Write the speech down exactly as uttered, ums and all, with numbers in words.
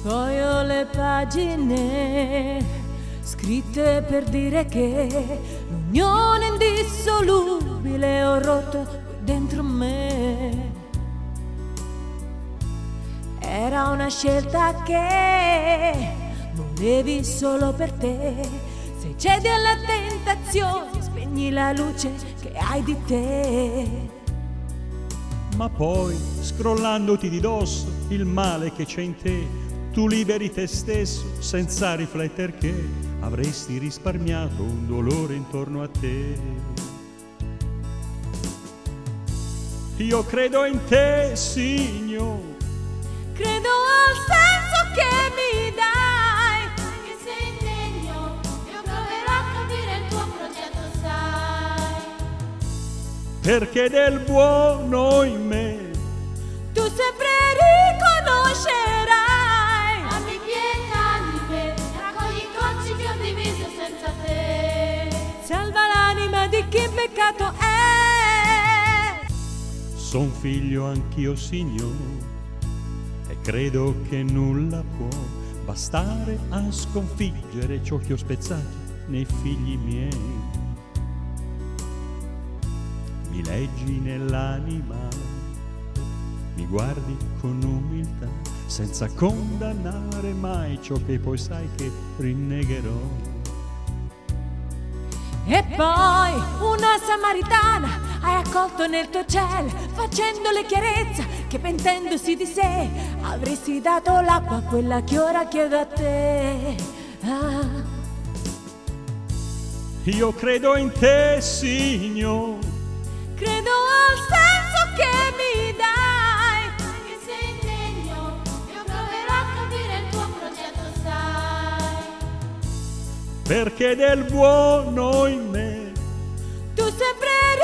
Poi ho le pagine scritte per dire che l'unione indissolubile ho rotto qui dentro me. Era una scelta che volevi solo per te. Se cedi alla tentazione, spegni la luce che hai di te. Ma poi, scrollandoti di dosso il male che c'è in te, tu liberi te stesso senza rifletter che avresti risparmiato un dolore intorno a te. Io credo in te, Signore. Credo al senso che mi dai. Che sei indegno, io proverò a capire il tuo progetto, sai. Perché del buono in me tu sempre riconoscerai. Abbi pietà di me, raccogli i cocci che ho diviso senza te. Salva l'anima di chi in peccato è. son figlio anch'io, Signore, e credo che nulla può bastare a sconfiggere ciò che ho spezzato nei figli miei. Mi leggi nell'anima, mi guardi con umiltà, senza condannare mai ciò che poi sai che rinnegherò. E poi una samaritana hai accolto nel tuo cielo, facendole chiarezza che pentendosi di sé avresti dato l'acqua a quella che ora chiedo a te. Ah. Io credo in te, Signore. Credo al senso che mi dai. Che sei indegno, io proverò a capire il tuo progetto, sai. Perché del buono in me Tu sempre